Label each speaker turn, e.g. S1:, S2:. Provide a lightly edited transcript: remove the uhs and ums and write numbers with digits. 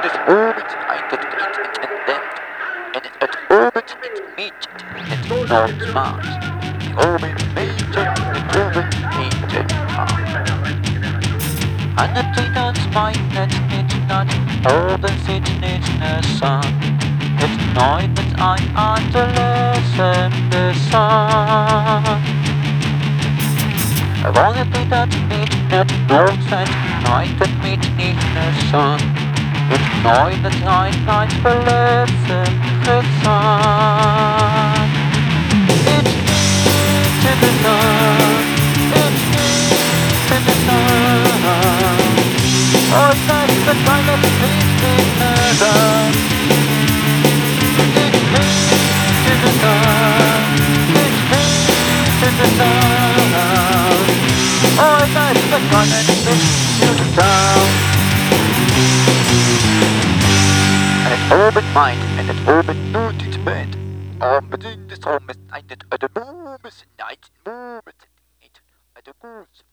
S1: this orbit, I did it and then, and it at orbit it meet it not Mars. The orbit major, the orbit major and the Titan's mind that it's not all the sitting in the sun. It's not that I am the lesson the sun. I wanna be that midnight north at night that midnight in the sun. It's night that night for lesson the sun. It's to the sun. It's to the sun. Oh, that's the kind of things in the sun. It's to the sun. It's to the sun. Oh, that's the kind of things to the sun. And it orbit mind, and it orbit not its bed. But in this almost night at the moment, night moment, at the goals.